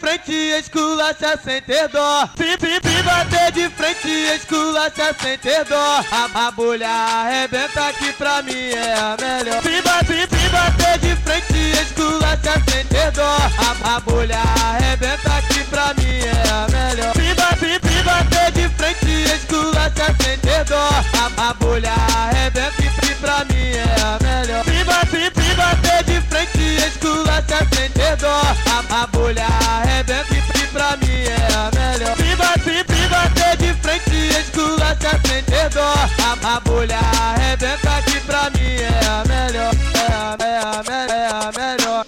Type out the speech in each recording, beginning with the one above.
frente, esculacha sem ter dó. Se bater de frente, esculacha sem ter dó. A mulher arrebenta que pra mim é a melhor. Se bater de frente, esculacha sem ter dó. A mulher arrebenta que pra mim é a melhor. Se bater de frente, esculacha sem ter dó. A mulher arrebenta que pra mim é a melhor. Se bater de frente, esculacha sem ter dó. A mulher arrebenta que pra mim é a melhor. Se bater de frente, esculacha sem ter dó. A mulher arrebenta que pra mim é a melhor. É a melhor.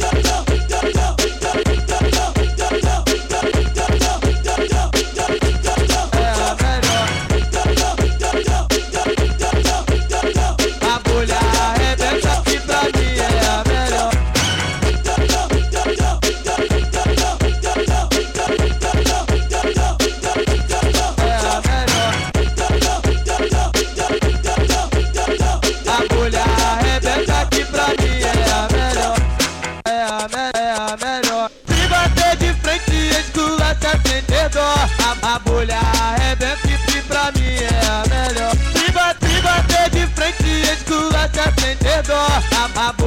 A mulher arrebenta que pra mim é a melhor. Se bater de frente, esculacha sem ter dó.